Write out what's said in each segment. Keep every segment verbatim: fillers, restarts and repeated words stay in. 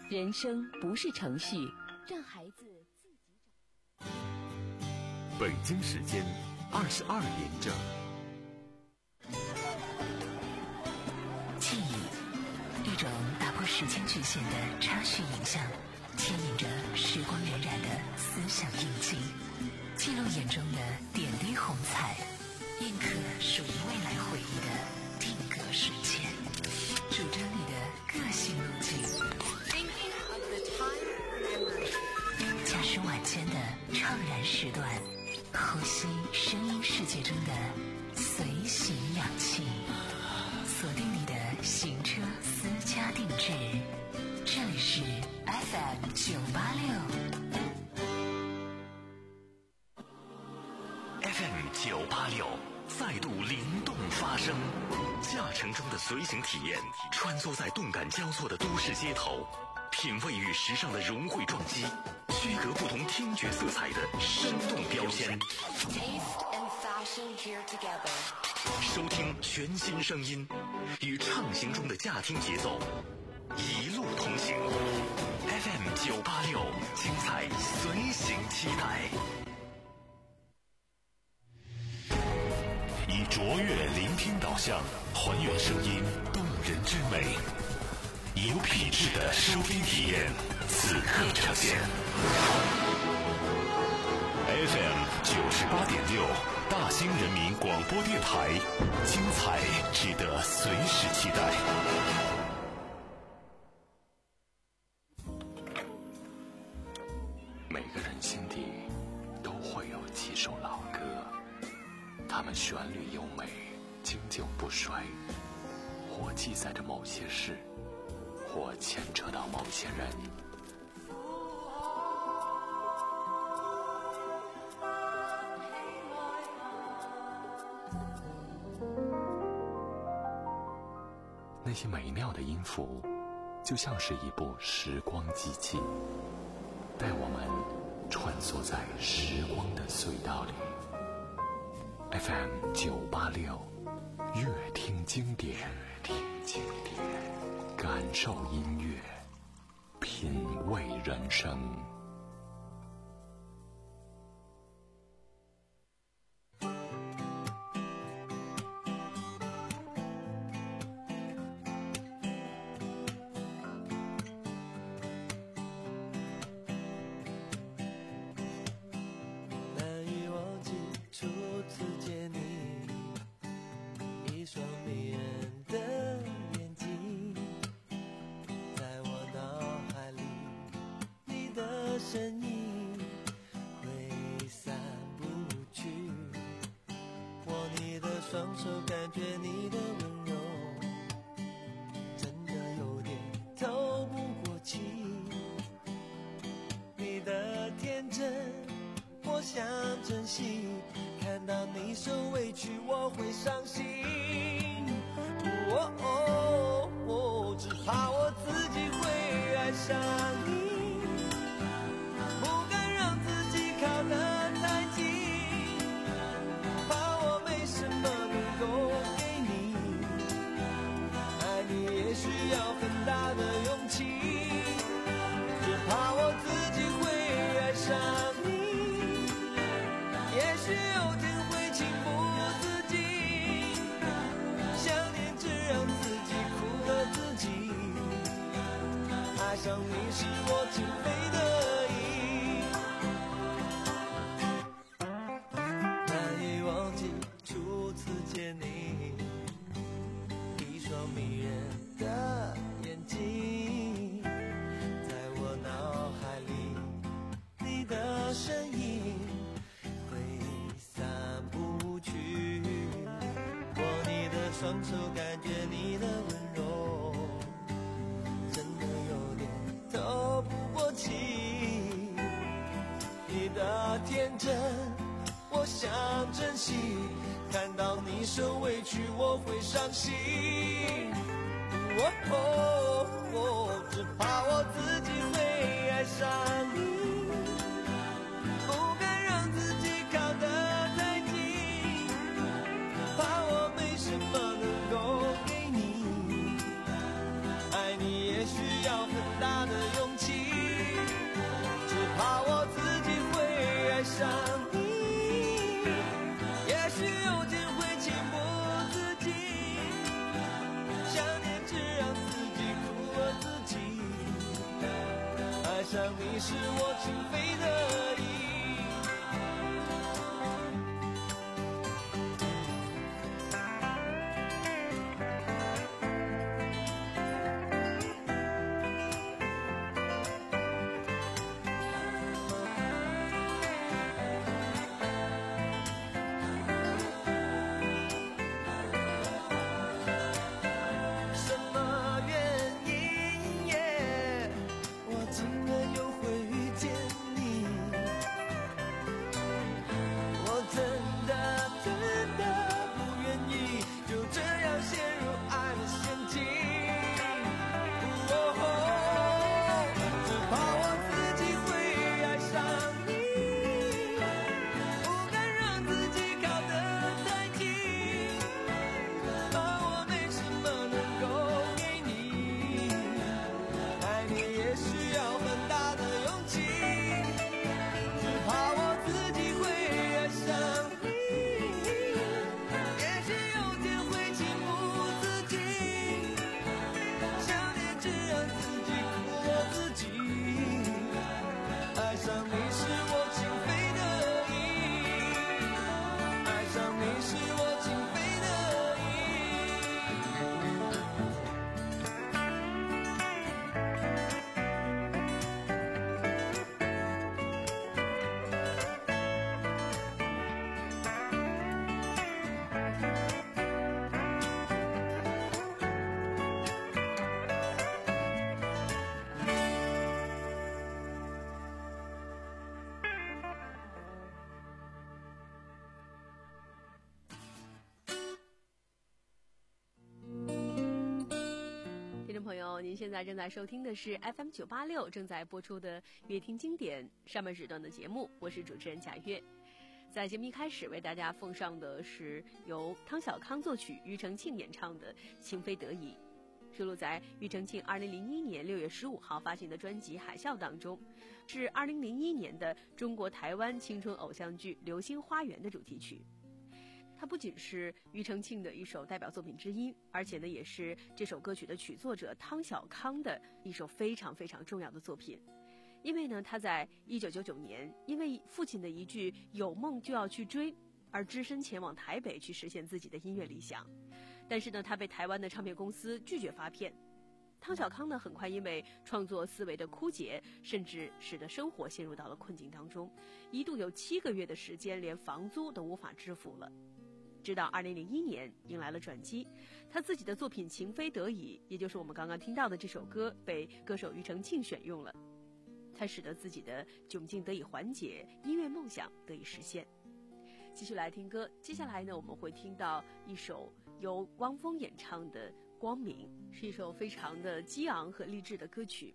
人生不是程序，让孩子自己找。 北京时间二十二点整。 记忆，一种打破时间局限的插叙影像，牵引着时光荏苒的思想印记，记录眼中的点滴红彩，印刻属于未来回忆的定格瞬间，主张你的个性路径。驾驶晚间的怅然时段，呼吸声音世界中的随行氧气，锁定你的行车私家定制。这里是 F M 九八六 F M 九八六再度灵动发声，驾乘中的随行体验，穿梭在动感交错的都市街头，品味与时尚的融汇撞击，区隔不同听觉色彩的生动标签。收听全新声音，与畅行中的驾听节奏，一路同行。F M 九八六，精彩随行期待。以卓越聆听导向，还原声音动人之美，以有品质的收听体验，此刻呈现。F M 九十八点六，大兴人民广播电台，精彩值得随时期待。每个人心底都会有几首老歌，它们旋律优美，经久不衰，或记载着某些事，或牵扯到某些人。那些美妙的音符，就像是一部时光机器，带我们穿梭在时光的隧道里。F M 九八六，乐听经典，乐听经典，感受音乐，品味人生。 双手感觉你的温柔，真的有点透不过气。你的天真，我想珍惜。看到你受委屈，我会伤心。哦哦哦，只怕我自己会爱上你，不敢让自己靠得太近。也需要很大的勇气，只怕我自己会爱上你，也许有天会情不自禁，想念只让自己苦了自己，爱上你是我情非得已，难以忘记初次见你，一双迷人的眼睛，在我脑海里，你的身影挥散不去。握你的双手，感觉你的温柔，真的有点透不过气。你的天真，我想珍惜。看到你受委屈，我会伤心。哦哦哦，只怕我自己会爱上你，不敢让自己靠得太近，怕我没什么能够给你，爱你也需要很大的勇气。 上你是我情非得已。 朋友，您现在正在收听的是 F M 九八六正在播出的乐听经典上半时段的节目，我是主持人贾月。在节目一开始为大家奉上的是由汤小康作曲、庾澄庆演唱的《情非得已》，收录在庾澄庆二零零一年六月十五号发行的专辑《海啸》当中，是二零零一年的中国台湾青春偶像剧《流星花园》的主题曲。它不仅是庾澄庆的一首代表作品之一，而且呢，也是这首歌曲的曲作者汤小康的一首非常非常重要的作品。因为呢，他在一九九九年因为父亲的一句“有梦就要去追”而只身前往台北去实现自己的音乐理想，但是呢，他被台湾的唱片公司拒绝发片。汤小康呢，很快因为创作思维的枯竭，甚至使得生活陷入到了困境当中，一度有七个月的时间连房租都无法支付了。直到二零零一年迎来了转机，他自己的作品《情非得已》，也就是我们刚刚听到的这首歌，被歌手庾澄庆选用了，才使得自己的窘境得以缓解，音乐梦想得以实现。继续来听歌，接下来呢，我们会听到一首由汪峰演唱的《光明》，是一首非常的激昂和励志的歌曲。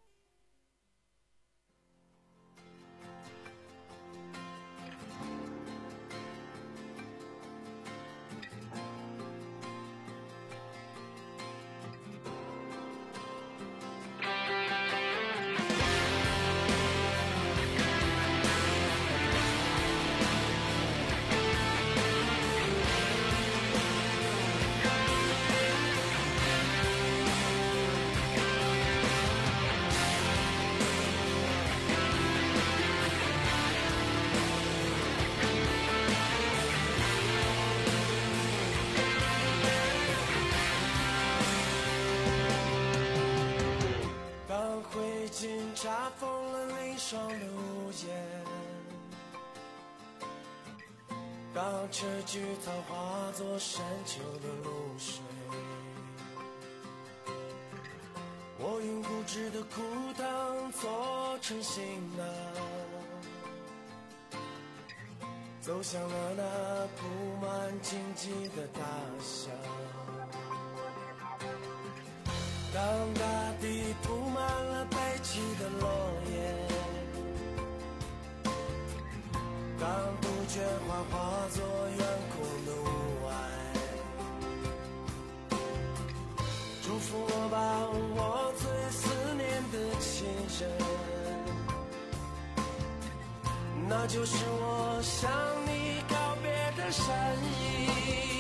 查封了离霜的屋檐，当车菊草化作山丘的露水，我用固执的枯藤做成行囊，走向了那铺满荆棘的大象。当大地铺满了白起的落叶，当杜鹃花化作远空的雾霭，祝福我吧，我最思念的亲人，那就是我向你告别的善意。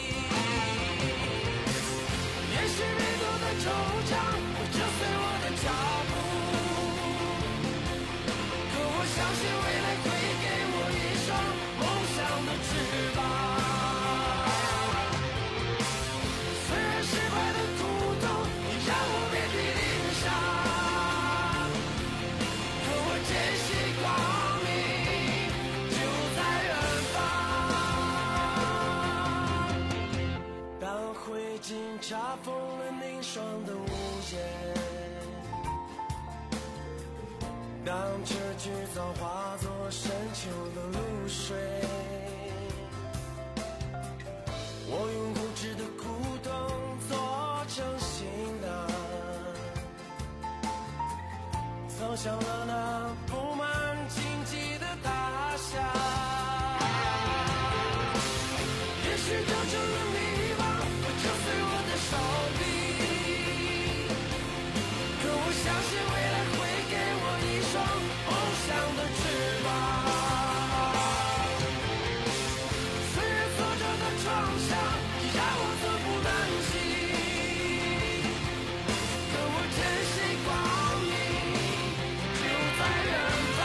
也许迷途的惆怅会折碎我的脚步， 信未来会给我一双梦想的翅膀。虽然失败的苦痛，你让我遍体鳞伤，可我坚信光明就在远方。当灰烬查封了凝霜的屋檐，当这句早化作深秋的露水，我用固执的古董做成行囊，走向了那布满荆棘的大厦。也许就成了迷惘，会折碎我的手臂，可我相信未来会给我一双梦想的翅膀。虽然挫折的创伤已让我寸步难行，可我坚信光明就在远方。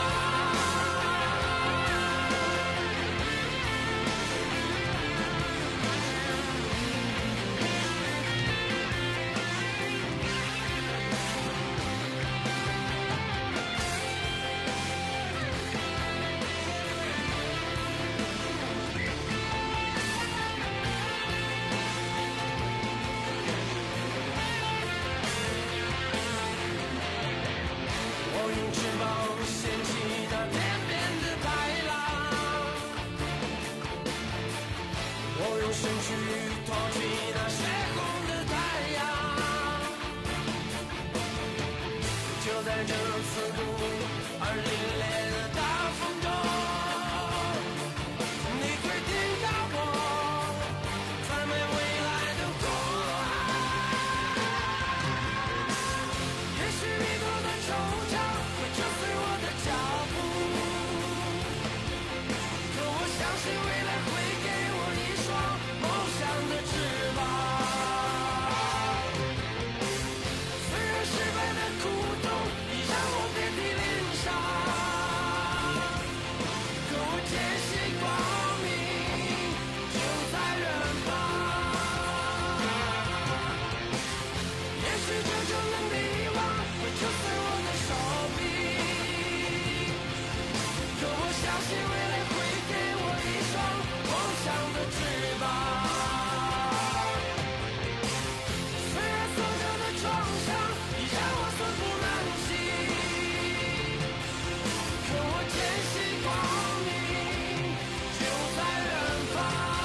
我用翅膀掀起那天边的海浪，我用身躯托起那血红的太阳。就在这刺骨而凛冽的大风中，你会听到我赞美未来的呼喊。也许迷途的惆怅会折碎我的脚步，可我相信未来会给我一双梦想的翅膀。虽然失败的苦痛已让我遍体鳞伤，可我坚信光明就在远方。也许真正的迷惘会折碎我的手臂，可我相信未来会给我一双梦想的翅膀。虽然挫折的创伤已让我寸步难行，可我坚信光明就在远方。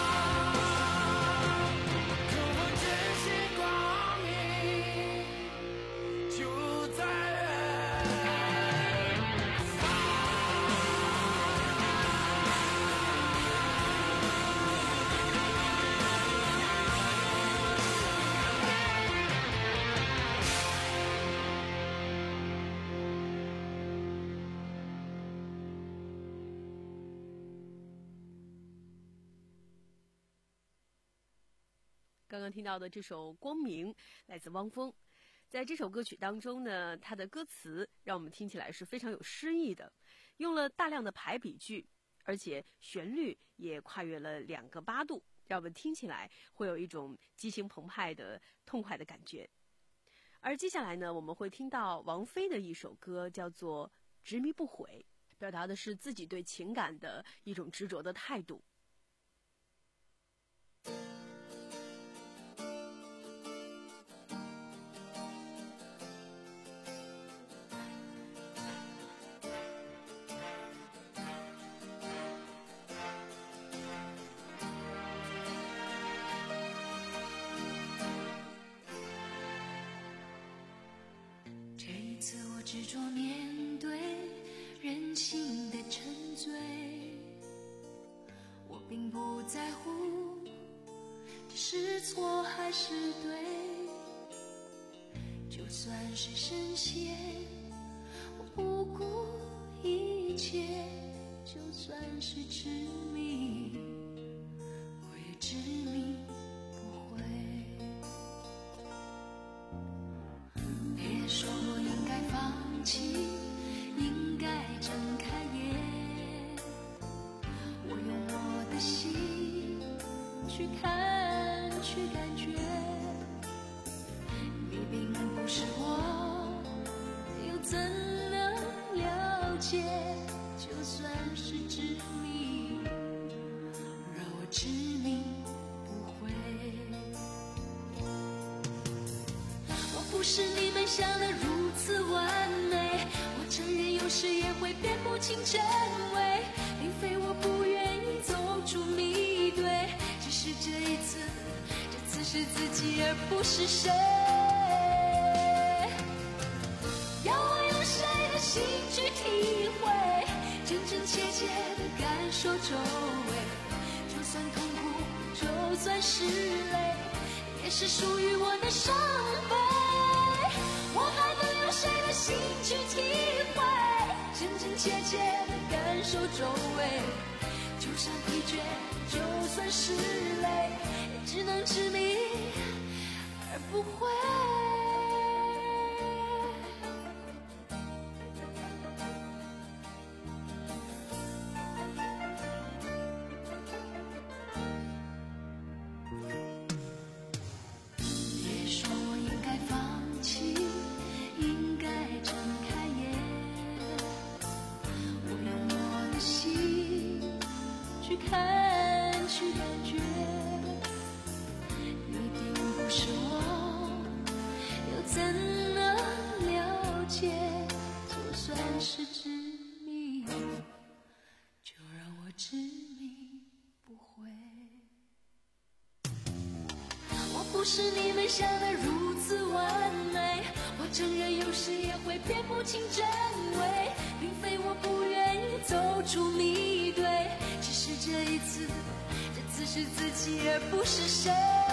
可我坚信光明就在远方。 刚刚听到的这首《光明》来自汪峰。在这首歌曲当中呢，它的歌词让我们听起来是非常有诗意的，用了大量的排比句，而且旋律也跨越了两个八度，让我们听起来会有一种激情澎湃的痛快的感觉。而接下来呢，我们会听到王菲的一首歌，叫做《执迷不悔》，表达的是自己对情感的一种执着的态度。 这一次我执着面对人性的沉醉，我并不在乎这是错还是对，就算是深陷，我不顾一切，就算是痴迷，我也执迷不悔。别说我应该放弃，应该睁开眼， 怎能了解？就算是执迷，让我执迷不悔。我不是你们想的如此完美，我承认有时也会辨不清真伪，并非我不愿意走出迷堆，只是这一次，这次是自己而不是谁。要我用谁的心去体会，真真切切的感受周围，就算痛苦，就算是泪，也是属于我的伤悲。我还能用谁的心去体会，真真切切的感受周围，就算疲倦，就算是累，也只能执迷而不悔。别说我应该放弃，应该睁开眼，我用我的心去看，去感觉，你并不是我，又怎能了解？就算是执迷，就让我执迷不悔。我不是你们想的如此完美，我承认有时也会辨不清真伪，并非我不愿意走出迷堆，只是这一次，这次是自己而不是谁。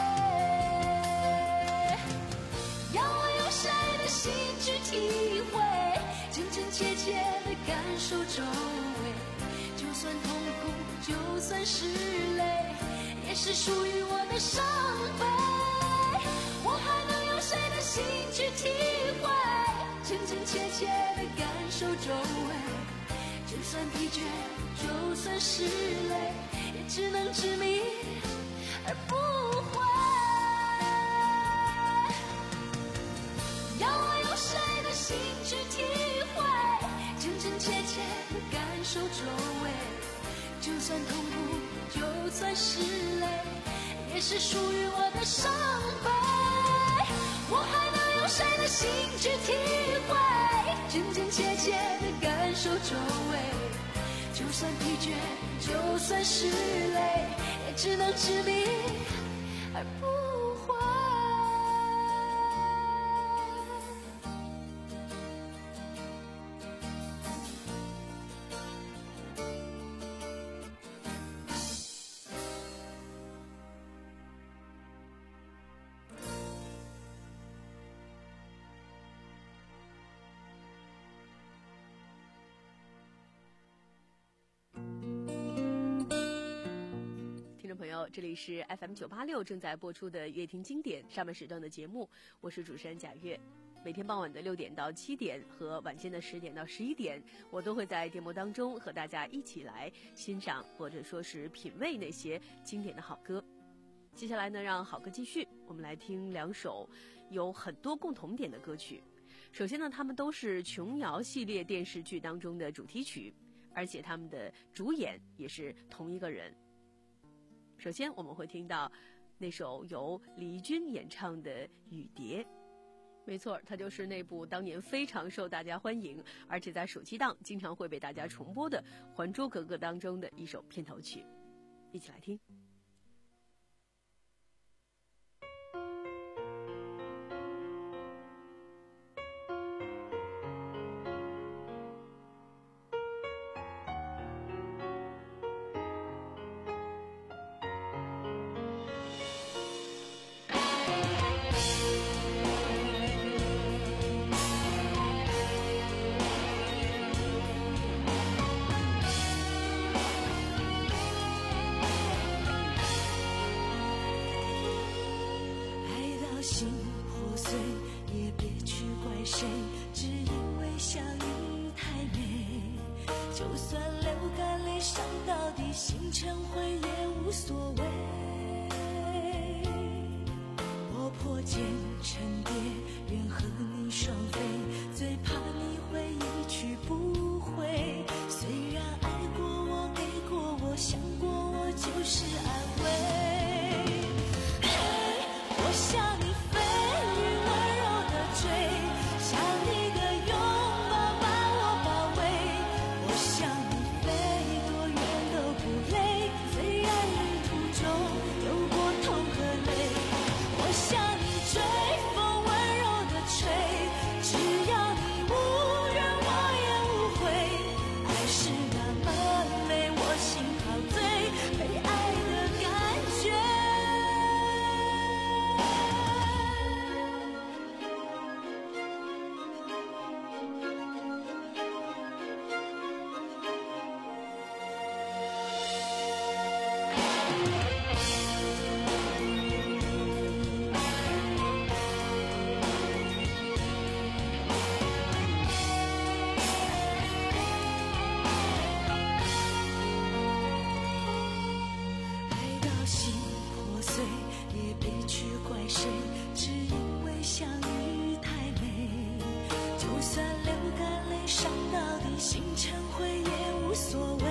要我用谁的心去体会，真真切切的感受周围，就算痛苦，就算是泪，也是属于我的伤悲。我还能用谁的心去体会，真真切切的感受周围，就算疲倦，就算是累，也只能执迷而不悔。要我用谁的心去体会，真真切切的感受周围，就算痛苦，就算是累，也是属于我的伤悲。我还能用谁的心去体会，真真切切的感受周围，就算疲倦，就算是累，也只能执迷而不悔。 听众朋友，这里是 F M 九八六正在播出的乐听经典上半时段的节目，我是主持人贾月。每天傍晚的六点到七点和晚间的十点到十一点，我都会在节目当中和大家一起来欣赏或者说是品味那些经典的好歌。接下来呢，让好歌继续，我们来听两首有很多共同点的歌曲。首先呢，他们都是琼瑶系列电视剧当中的主题曲，而且他们的主演也是同一个人。首先我们会听到那首由李翊君演唱的《雨蝶》，没错，它就是那部当年非常受大家欢迎，而且在暑期档经常会被大家重播的《还珠格格》当中的一首片头曲，一起来听。 心成灰也无所谓，我破茧成蝶，愿和你双飞，最怕你会是安慰。嘿，我向你飞，雨温柔的追，像你的拥抱把我包围。我向你飞，多远都不累，虽然旅途中有过痛和泪。我向你追，风温柔的吹，只要你无怨我也无悔。爱是那么美，我心陶醉，被爱的感觉。爱到心破碎，也别去怪谁，只因为相遇太美。就算流干泪，伤到底，心成灰也无所谓。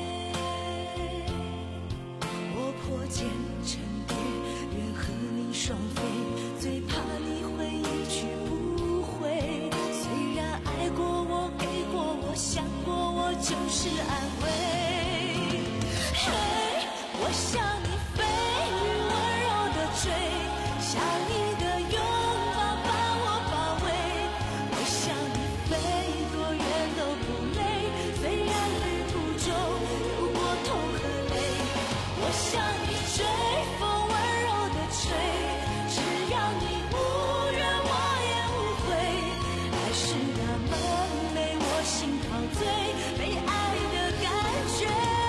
我破茧成蝶，愿和你双飞，最怕你会一去不回。虽然爱过我，给过我，想过我，就是安慰。嘿，我向你飞，雨温柔的追，像你的拥抱把我包围。我向你飞，多远都不累，虽然旅途中有过痛和泪。我向你追，风温柔的吹，只要你无怨我也无悔。爱是那么美，我心陶醉，被爱的感觉。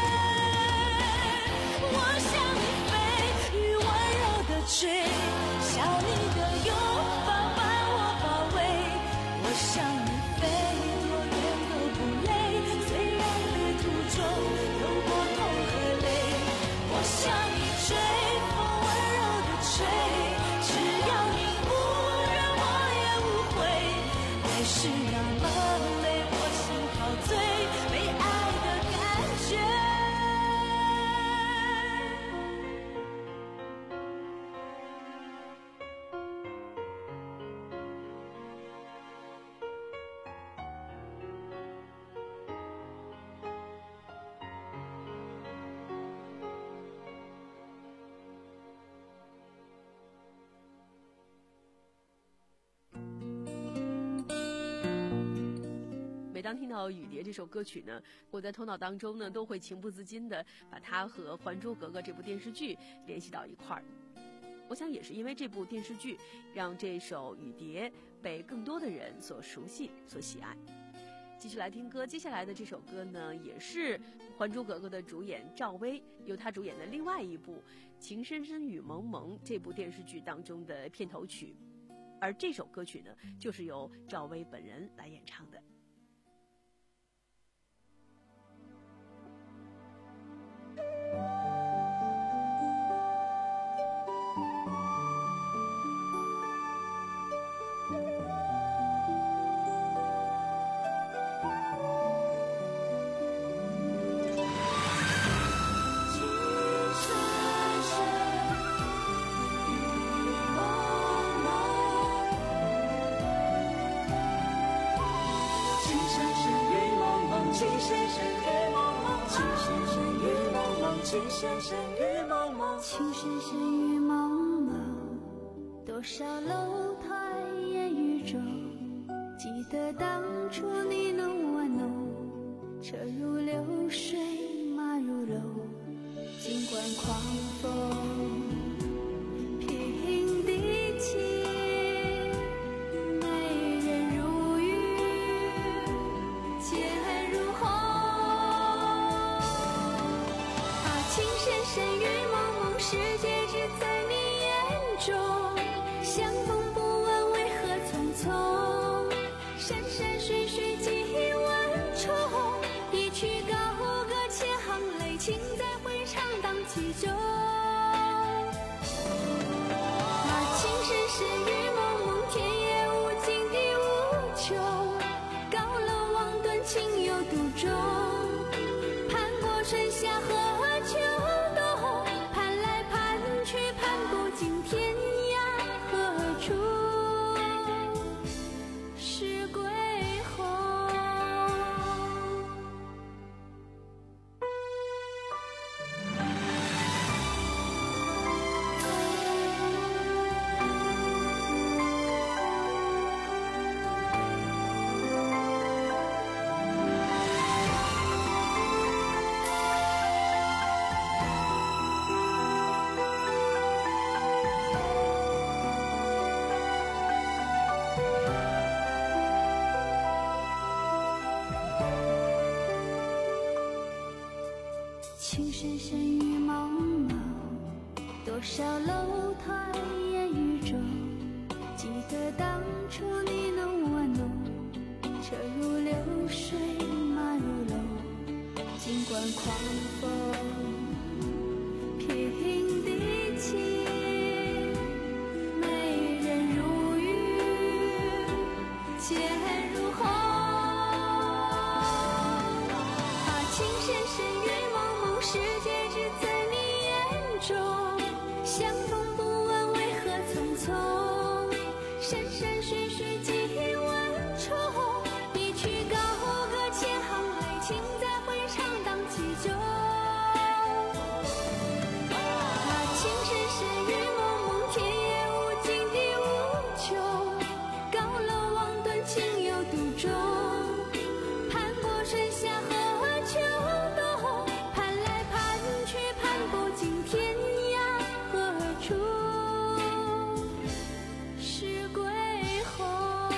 我向你飞，雨温柔的吹，像你的拥抱把我包围。我向你飞，多远都不累，虽然旅途中有过痛和泪。我向你追，风温柔的吹，只要你无怨我也无悔。爱是那么美，我心陶醉，被爱的感觉。 每当听到《雨蝶》这首歌曲呢，我在头脑当中呢都会情不自禁地把它和《还珠格格》这部电视剧联系到一块儿。我想也是因为这部电视剧，让这首《雨蝶》被更多的人所熟悉、所喜爱。继续来听歌，接下来的这首歌呢，也是《还珠格格》的主演赵薇由她主演的另外一部《情深深雨蒙蒙》这部电视剧当中的片头曲，而这首歌曲呢，就是由赵薇本人来演唱的。 情深深雨蒙蒙，情深深雨蒙蒙，多少楼台烟雨中，记得当初你侬我侬，车如流水马如龙，尽管狂风平地起，美人如玉剑如虹。情深深雨蒙蒙，世界只在你眼中，相逢不问为何匆匆，山山水水几万重，一曲高歌千行泪，情在回肠荡气中。啊，情深深雨蒙蒙，天也无尽地无穷，高楼望断情有独钟，盼过春夏和秋冬， 情深深雨蒙蒙，多少楼台烟雨中，记得当初你侬我侬，车如流水马如龙，尽管狂风平地起，美人如玉剑如虹，啊情深深雨蒙蒙，世界只在你眼中，相逢不问为何匆匆，山山水水几万重，一曲高歌千行泪，情在回肠荡气中。啊情深深雨蒙蒙，天也无尽地无穷，高楼望断情有独钟，攀过春夏和秋冬，攀来攀去攀不尽天涯何处是归鸿。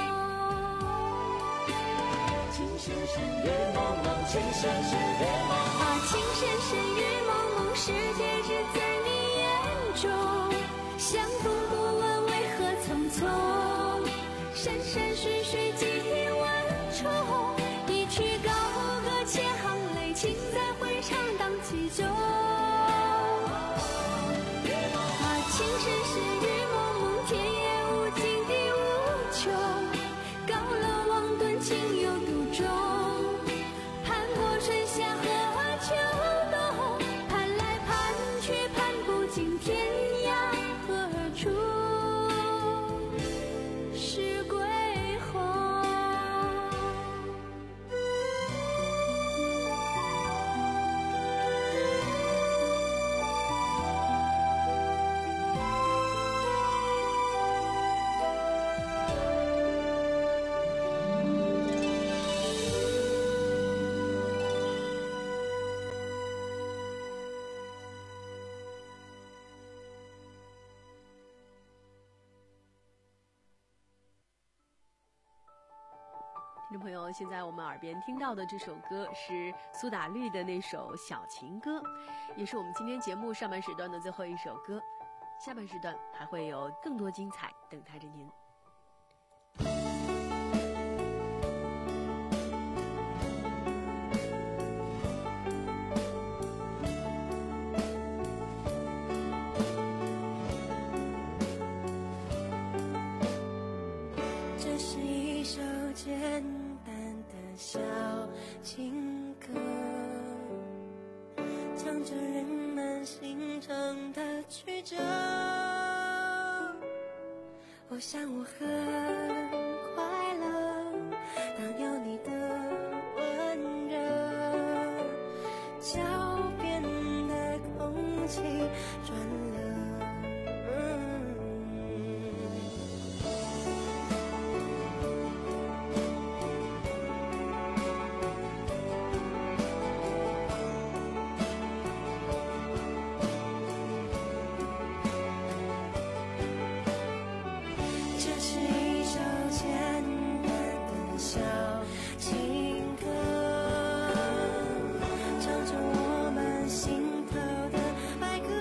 情深深雨蒙蒙，情深深雨蒙蒙， 啊情深深雨蒙蒙，世界只在你眼中，相逢不问为何匆匆，山山水水几万重，一曲高歌千行泪，情在回肠荡气中。啊情深深雨蒙蒙，天也无尽地无穷，高楼望断情有独钟，攀过春夏和秋冬，攀来攀去攀不尽天涯何处是归鸿。 听众朋友，现在我们耳边听到的这首歌是苏打绿的那首《小情歌》，也是我们今天节目上半时段的最后一首歌。下半时段还会有更多精彩等待着您。 这是一首简单的小情歌，唱着人们心肠的曲折。我想我很快乐，当有你的温热，脚边的空气转了。这是一首简单的小情歌，唱着我们心头的哀歌。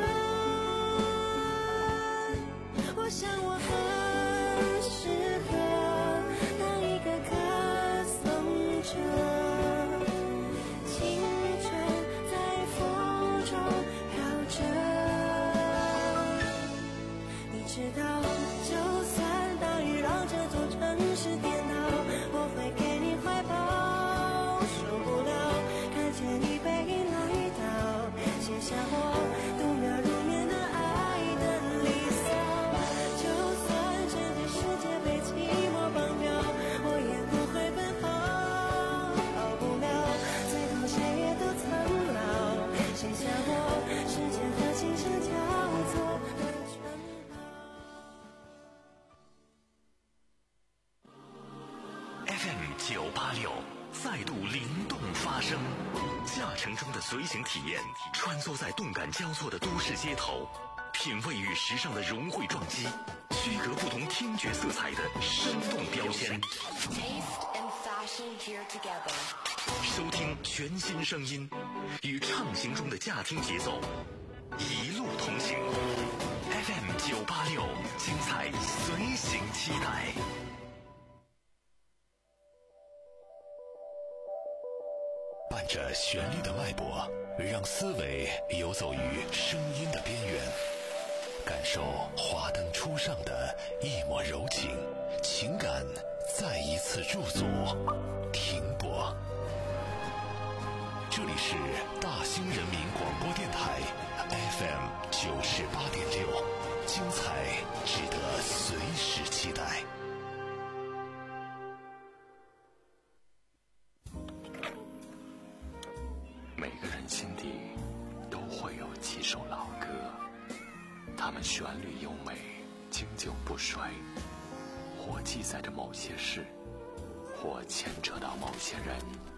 我想我很适合当一个歌颂者，青春在风中飘着。你知道，就算大雨让这座城市颠倒，我会给你怀抱。受不了看见你背影来到，写下我度秒如年的爱的离骚。就算整个世界被寂寞绑票，我也不会奔跑。逃不了，最后谁也都苍老，剩下我时间和琴声交错的城堡。 F M 九八六再度灵动发声，驾乘中的随行体验，穿梭在动感交错的都市街头，品味与时尚的融汇撞击，区隔不同听觉色彩的生动标签。 Taste and fashion here together. 收听全新声音，与畅行中的驾听节奏一路同行。F M 九八六，精彩随行期待。伴着旋律的脉搏，让思维游走于声音的边缘，感受华灯初上的一抹柔情，情感再一次驻足停泊。这里是大兴人民广播电台 F M 九十八点六，精彩值得随时期待。每个人心底都会有几首老歌，它们旋律优美，经久不衰，或记载着某些事，或牵扯到某些人。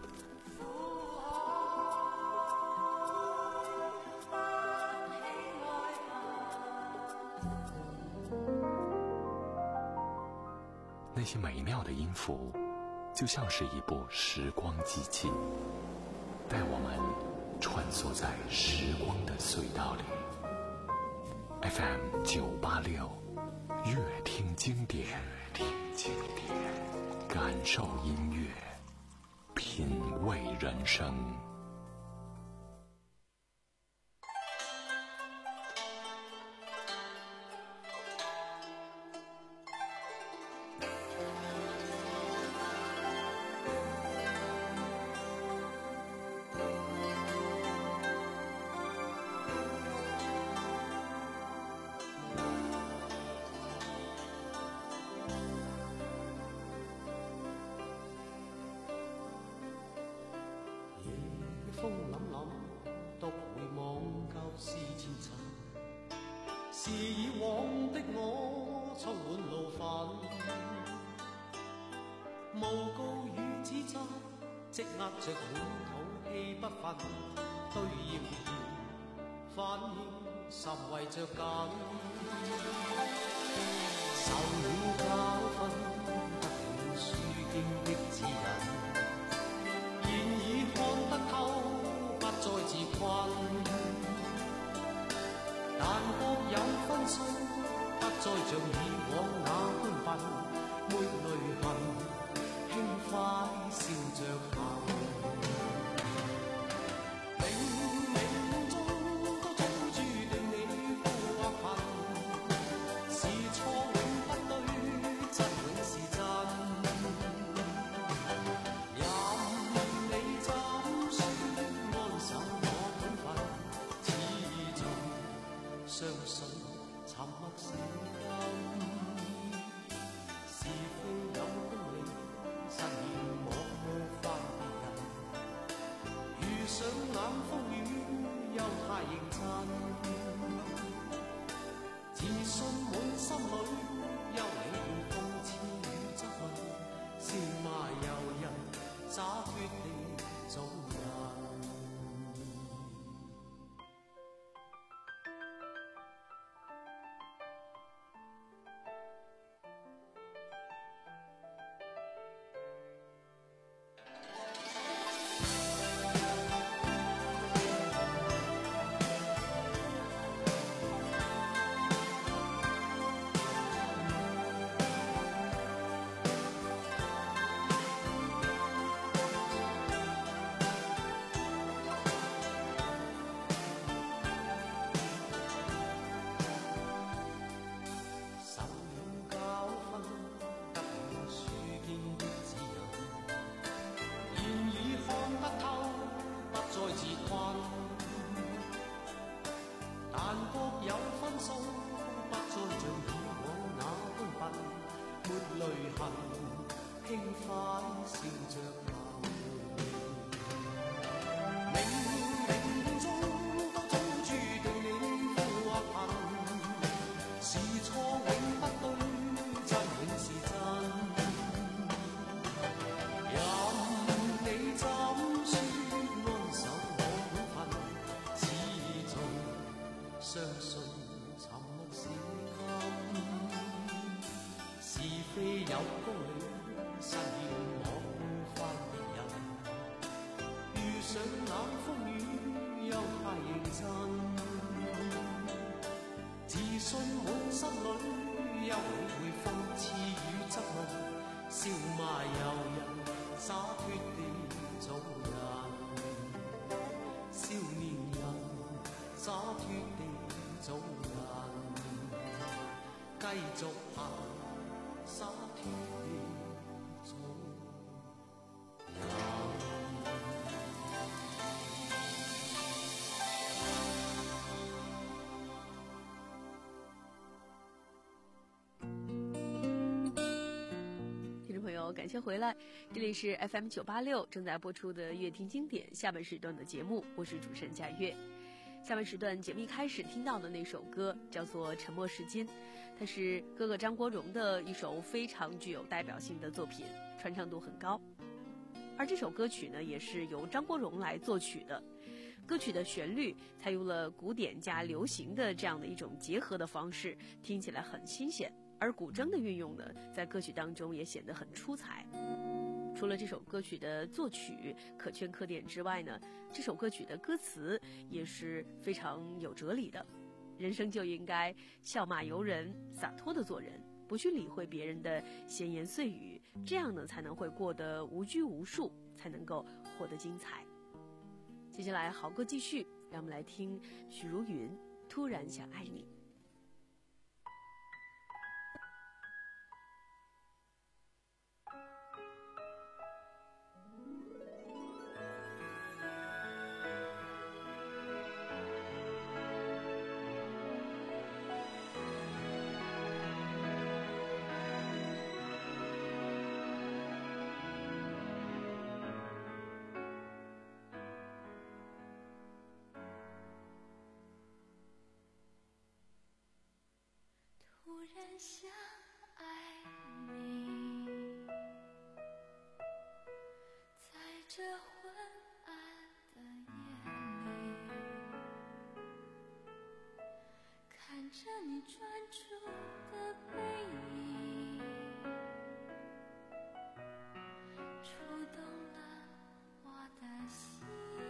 那些美妙的音符，就像是一部时光机器，带我们穿梭在时光的隧道里。F M 九八六，乐听经典，听经典，感受音乐，品味人生。 風凜凜，獨回望舊事前塵，是以往的我充滿怒憤，無告與指責，積壓着滿肚氣不憤，對謠言反應甚為着緊，受了教訓，得了書經的指引，現已看得透，不再自困，但各有分數，不再像以往那般笨，沒淚痕，輕快笑着行。冥冥中都早注定你富或貧，是錯永不對，真永是真。任你怎說安守我本分，始終相信沉默是金。是非有公理，實現我無法別人。遇上冷風雨，又太認真。自信滿心裏，休理會諷刺與質問，笑罵由人，灑脱地做人。得了書經的指引，現已看得透。 上冷風雨又太認真，自信滿心裏又理會諷刺與質問，笑罵由人，灑脫地做人，少年人灑脫地做人，繼續行灑脫地做人。 感谢回来，这里是 F M 九八六正在播出的乐听经典下半时段的节目，我是主持人佳悦。下半时段节目一开始听到的那首歌叫做《沉默是金》，它是哥哥张国荣的一首非常具有代表性的作品，传唱度很高。而这首歌曲呢，也是由张国荣来作曲的。歌曲的旋律采用了古典加流行的这样的一种结合的方式，听起来很新鲜。而古筝的运用呢，在歌曲当中也显得很出彩。除了这首歌曲的作曲可圈可点之外呢，这首歌曲的歌词也是非常有哲理的。人生就应该笑骂由人，洒脱的做人，不去理会别人的闲言碎语，这样呢才能会过得无拘无束，才能够活得精彩。接下来好歌继续，让我们来听许茹芸《突然想爱你》。 突然想爱你，在这昏暗的夜里，看着你专注的背影，触动了我的心。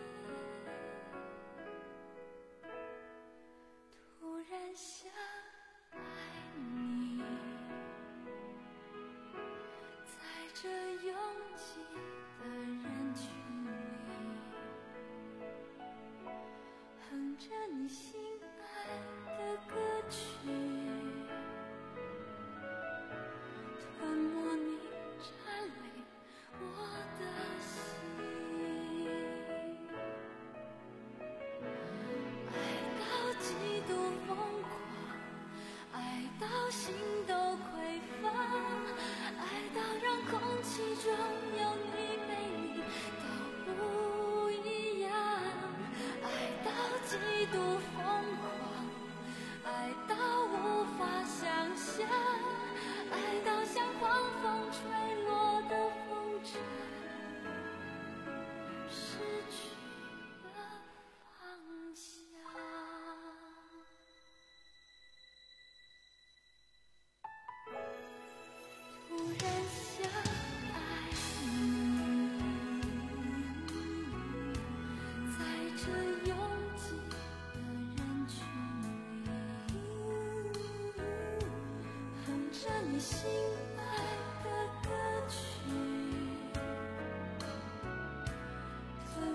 突然想爱你，在这拥挤的人群里，哼着你心爱的歌曲，吞没你占领我的心，爱到极度疯狂，爱到心都匮乏，爱到让空气中有你美丽都不一样，爱到极度疯狂，爱到无法想象，爱到像狂风吹落的风筝，失去了方向。突然想爱你，在这拥挤的人群里，哼着你心爱的歌曲，吞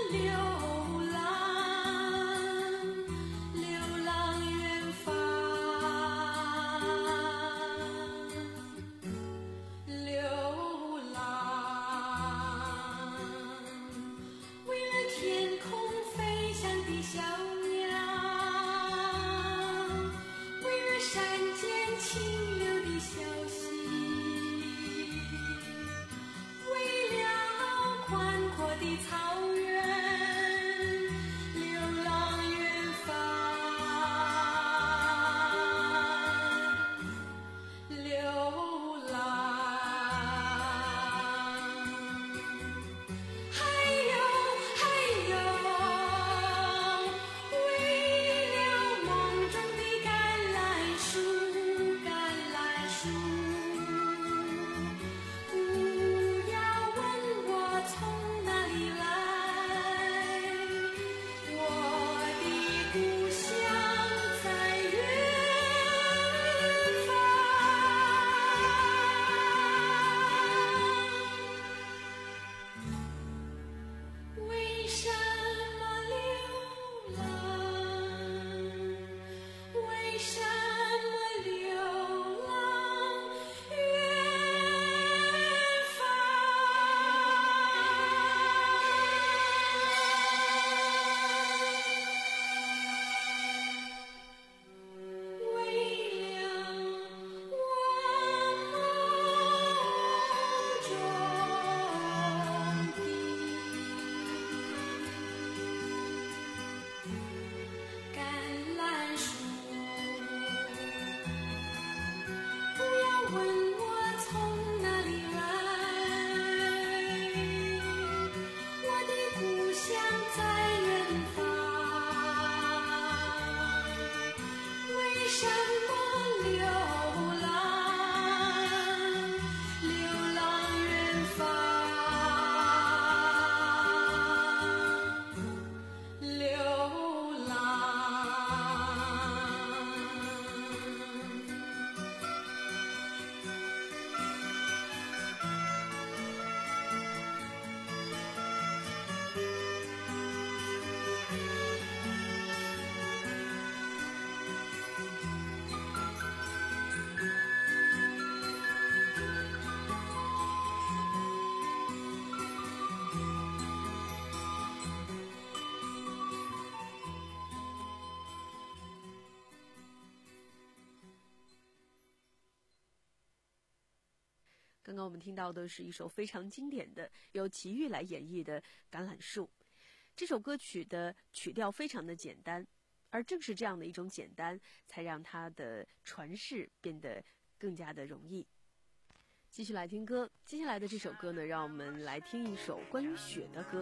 刚刚我们听到的是一首非常经典的由齐豫来演绎的《橄榄树》。这首歌曲的曲调非常的简单，而正是这样的一种简单，才让它的传世变得更加的容易。继续来听歌，接下来的这首歌呢，让我们来听一首关于雪的歌。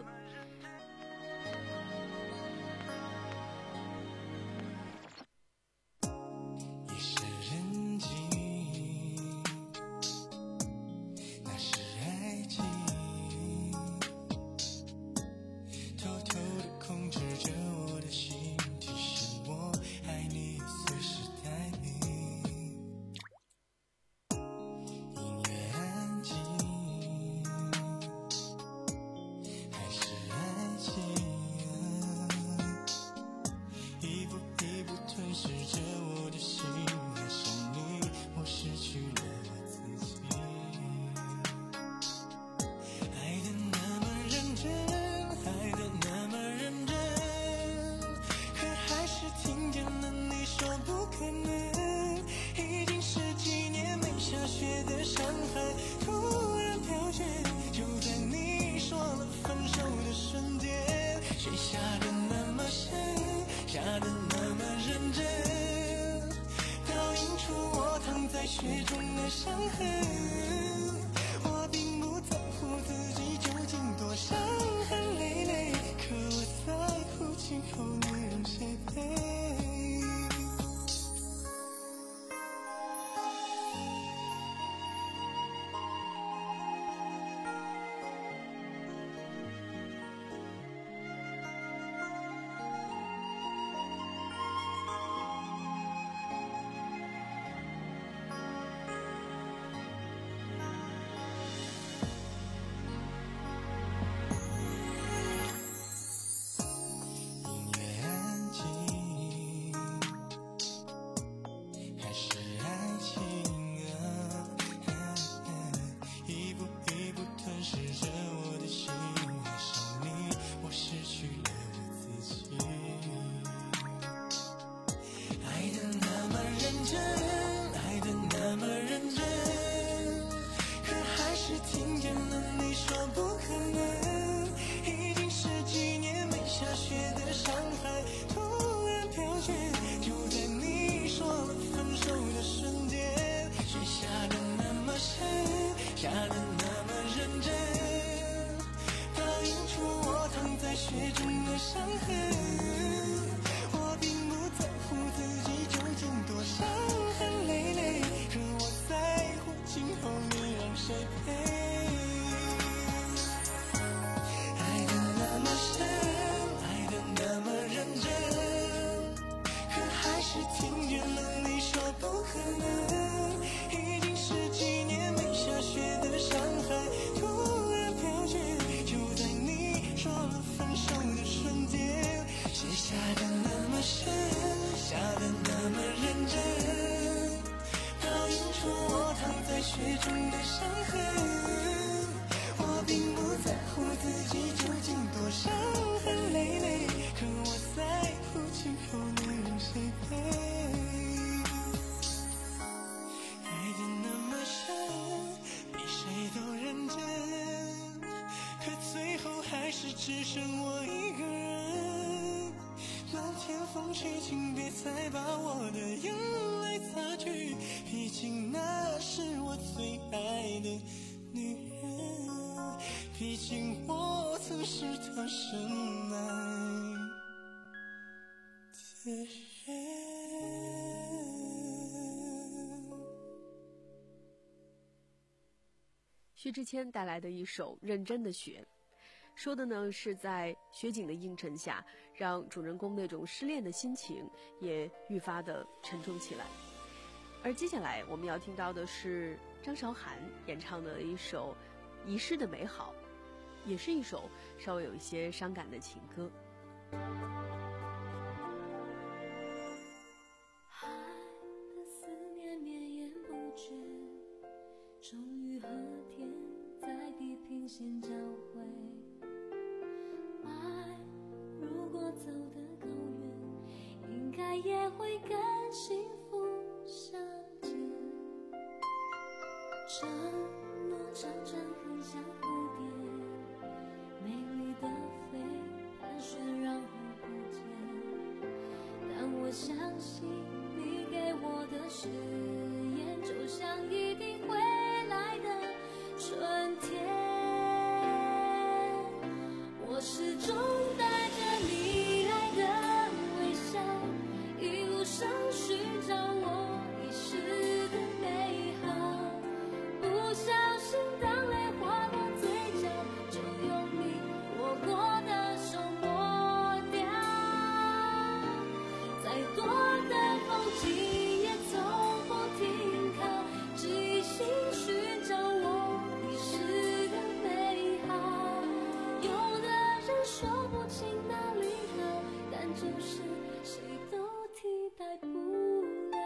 我下雪的上海突然飘雪，就在你说了分手的瞬间，雪下的那么深，下的那么认真，倒映出我躺在雪中的伤痕。我并不在乎自己究竟多伤痕累累，可我在乎今后你让谁陪。爱的那么深，爱的那么认真，可还是听见了你说不可能。已经十几年没下雪的上海突然飘雪，就在你说了分手的瞬间，雪下的那么深，下的那么认真，倒映出我躺在雪中的伤痕。我并不在乎自己究竟多伤痕累累，可我在乎今后你让谁陪。爱的那么深，比谁都认真，可最后还是只剩我一个人。漫天风雪，请别再把我的眼泪擦去，毕竟那是我最爱的女人，毕竟我曾是她深爱的人。 薛之谦带来的一首《认真的雪》，说的呢是在雪景的映衬下，让主人公那种失恋的心情也愈发的沉重起来。而接下来我们要听到的是张韶涵演唱的一首《遗失的美好》，也是一首稍微有一些伤感的情歌。 爱的思念绵延不绝，终于和天在地平线交汇。爱如果走得够远，应该也会跟幸福相见。承诺常常很像蝴蝶，美丽的飞，盘旋然后不见。但我相信你给我的誓言，就像一定会来的春天。我始终带着你爱的微笑，一路上寻找我遗失的美好。不小心当泪划过嘴角，就用你握过的手抹掉。再多的风景也从不停靠，只一心寻找我遗失的美好。有的人说不清哪里好，但就是谁都替代不了。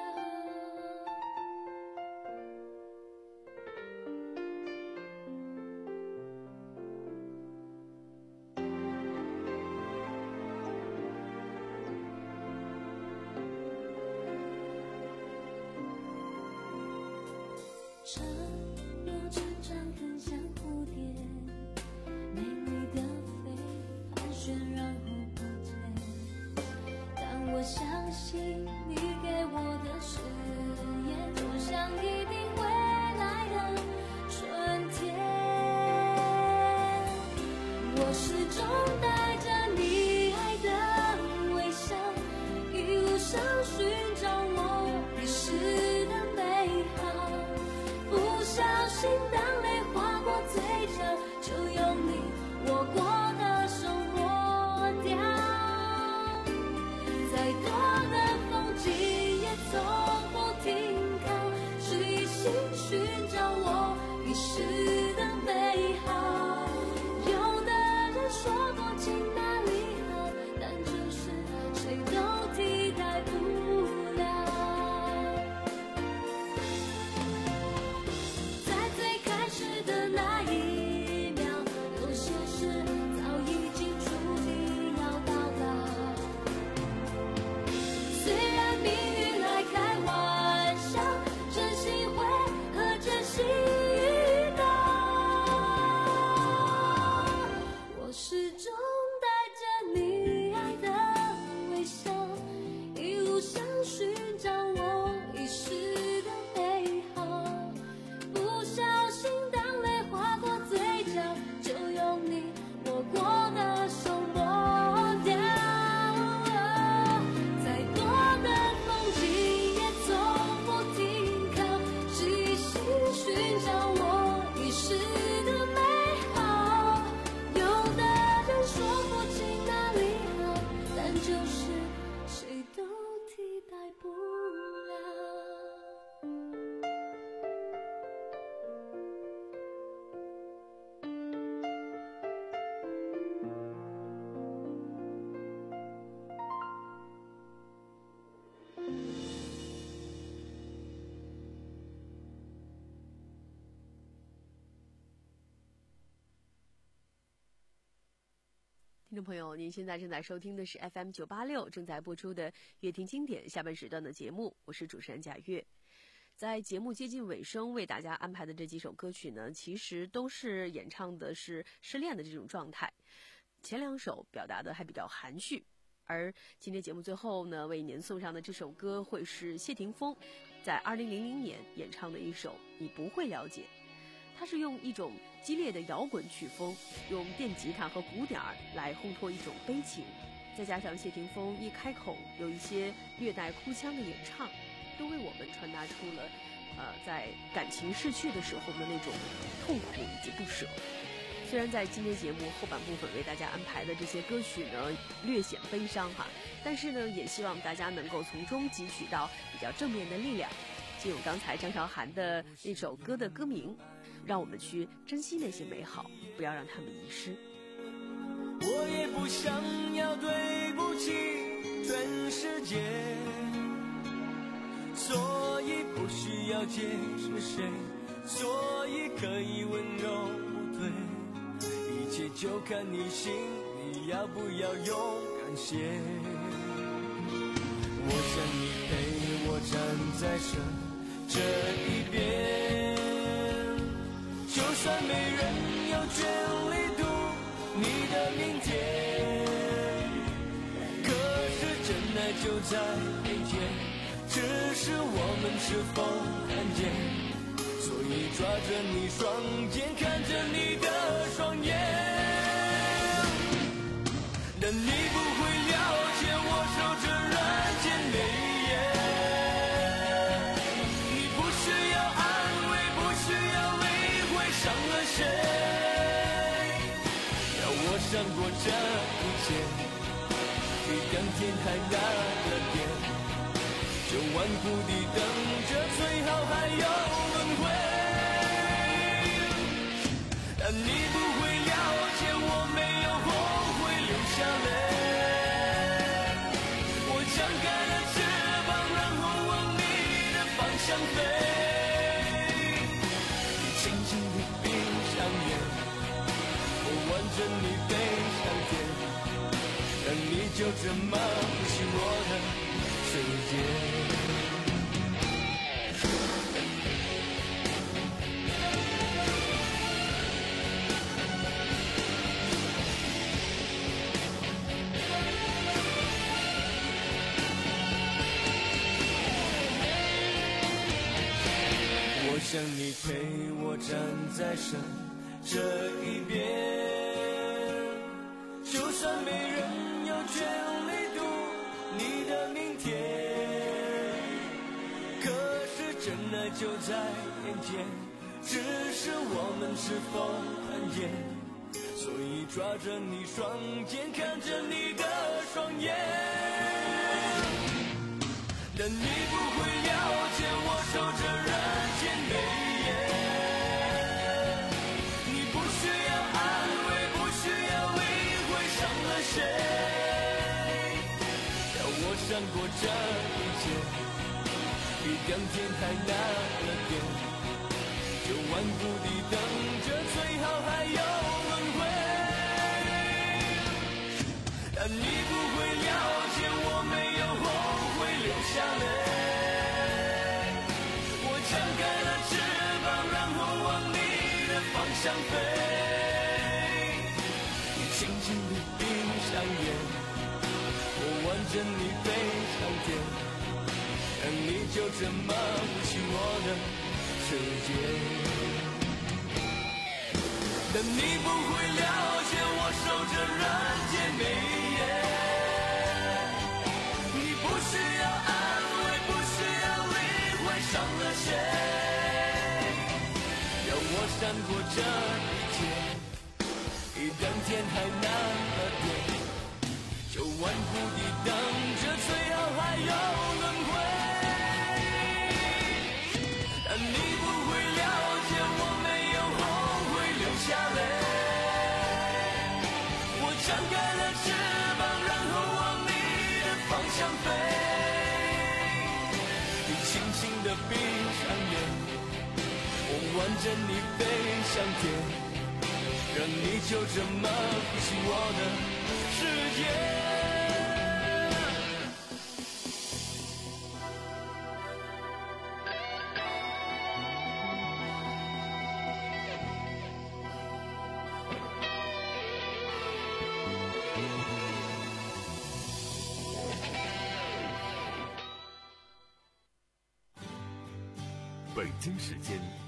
承诺常常很像蝴蝶，美丽的飞，盘旋然后不见。但我相信你给我的誓言，就像一定会来的春天。我始终带着你爱的微笑，一路上寻找我遗失的美好。不小心当泪划过嘴角，就用你握过的手抹掉。再多的风景也从不停靠，只一听众朋友，您现在正在收听的是 F M 九八六正在播出的乐听经典下半时段的节目，我是主持人贾月。在节目接近尾声，为大家安排的这几首歌曲呢，其实都是演唱的是失恋的这种状态。前两首表达的还比较含蓄，而今天节目最后呢，为您送上的这首歌会是谢霆锋在二零零零年演唱的一首《你不会了解》。它是用一种激烈的摇滚曲风，用电吉他和鼓点儿来烘托一种悲情，再加上谢霆锋一开口有一些略带哭腔的演唱，都为我们传达出了呃在感情逝去的时候的那种痛苦以及不舍。虽然在今天节目后半部分为大家安排的这些歌曲呢略显悲伤哈，但是呢也希望大家能够从中汲取到比较正面的力量。就刚才张韶涵的那首歌的歌名，让我们去珍惜那些美好，不要让它们遗失。 我也不想要对不起全世界，所以不需要解释谁，所以可以温柔不退，一切就看你心里要不要勇敢些。我想你陪我站在这这一边，就算没人有权利读你的明天，可是真爱就在眼前，只是我们是否看见，所以抓着你双肩，看着你的双眼，但你不会了解我守着人间美伤过这一切，比当天还难了点，就顽固地等着，最好还有轮回。但你不会了解，我没有后悔流下泪，我张开了翅膀，然后往你的方向飞，你轻轻地闭上眼，我挽着你飞上天，让你就这么不是我的世界。我想你陪我站在生这一边，就算没人有权利读你的明天，可是真爱就在眼前，只是我们是否看见，所以抓着你双肩，看着你的双眼，但你不会了解我守着人间美艳，你不需要安慰，不需要理会伤了谁，要我闪过这一切，比当天还难了点，就顽固地等着，最好还有轮回，但你不会了解，我没有后悔流下泪，我张开了翅膀，然后往你的方向飞，你轻轻地闭上眼，我挽着你飞上天，让你就这么不起我的世界，但你不会了解我守着人间美艳，你不需要安慰，不需要理会伤了谁，让我闪过这一切，比当天还难了点，就顽固地等着，最好还有轮回，但你不会了解，我没有后悔流下泪，我张开了翅膀，然后往你的方向飞，你轻轻地闭上眼，我挽着你飞上天，让你就这么不起我的世界。 北京时间